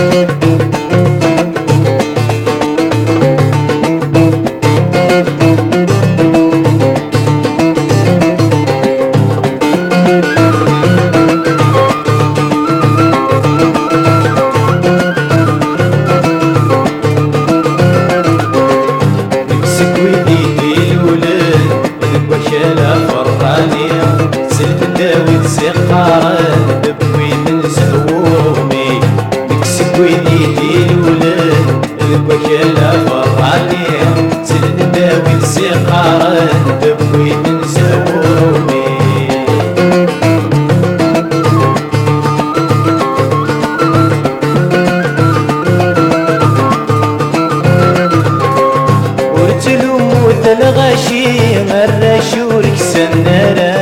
الرشورك سنارة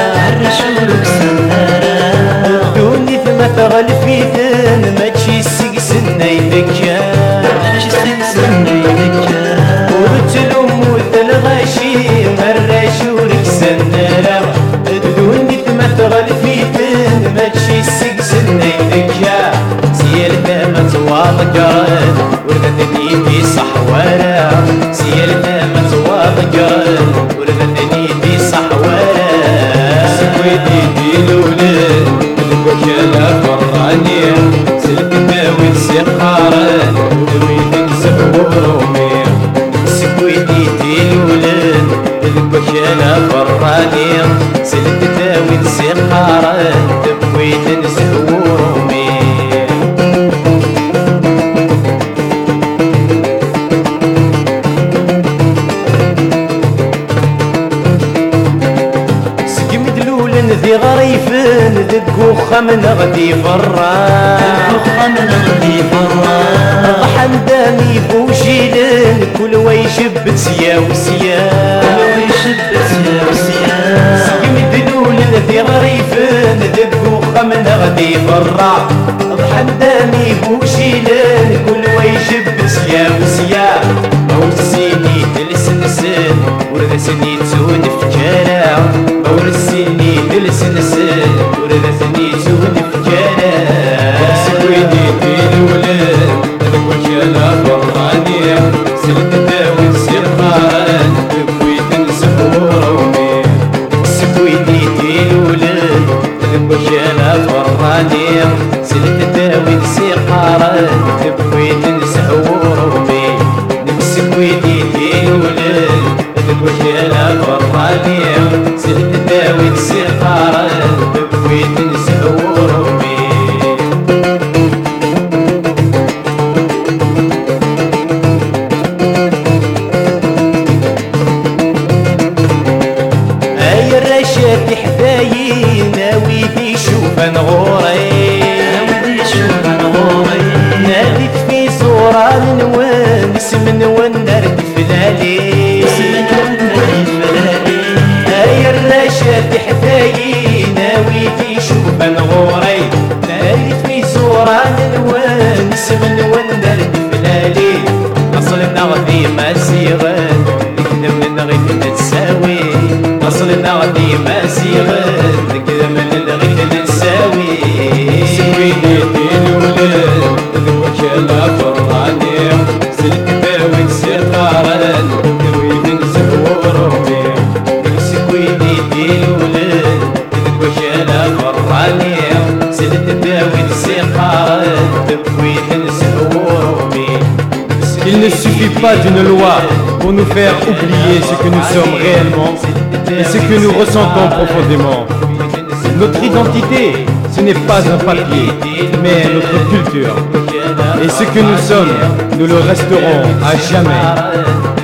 دوني ثم تغلفيتن ما تشي سقسنا يذكى قلت لأموت الغشي الرشورك سنارة دوني ثم تغلفيتن ما تشي سقسنا يذكى سيالتها ما تواضقات وردتني في صحوارة سيالتها ما تواضقات وردتني في صحوارة سكويتي دي الولاد الوكالة فراني سلك داوي السقارة دويت نسحورهم سكويتي دي الولاد الوكالة فراني سلك داوي السقارة دويت نسحورهم ذي غريفن ذق خمن غدي فران حمداني بوشيلن كل ويشب سياو سيمد لولن ذي غريفن ذق خمن غدي فران حمداني بوشيلن كل ويشب سياو مورسيني تلسن سن ورثني تون فكارا مورسيني تلسن سن ورثني تون فكارا سويدي في الولاد الوكالة فراني سلت داوي السقاران بويت نسحورهم سويدي في الولاد الوكالة فراني سلت داوي السقاران بويت نسحورهم سكويتي دي الولاد الوكالة فراني سلت داوي السقارة بويت نسحورهم أي الرشاد حدايي ناويتي شوفا غوري ناديت في صورة نونس من ونر فلالي هاي الرشاد حدايي ناويتي شوفا غوري ناديت في صورة نونس من ونر فلالي أصل نغذي ما سيغن كذا من الغيث نتساوي أصل نغذي ما سيغن كذا من الغيث نتساوي سويدي دي الولاد الوكالة فراني سلك داوي السقاران دويت نسحورهم سكويدي دي الولاد الوكالة فراني سلك داوي السقاران دويت نسحورهم. Il ne suffit pas d'une loi pour nous faire oublier ce que nous sommes réellement et ce que nous ressentons profondément. Notre identité, ce n'est pas un papier, mais notre culture. Et ce que nous sommes, nous le resterons à jamais.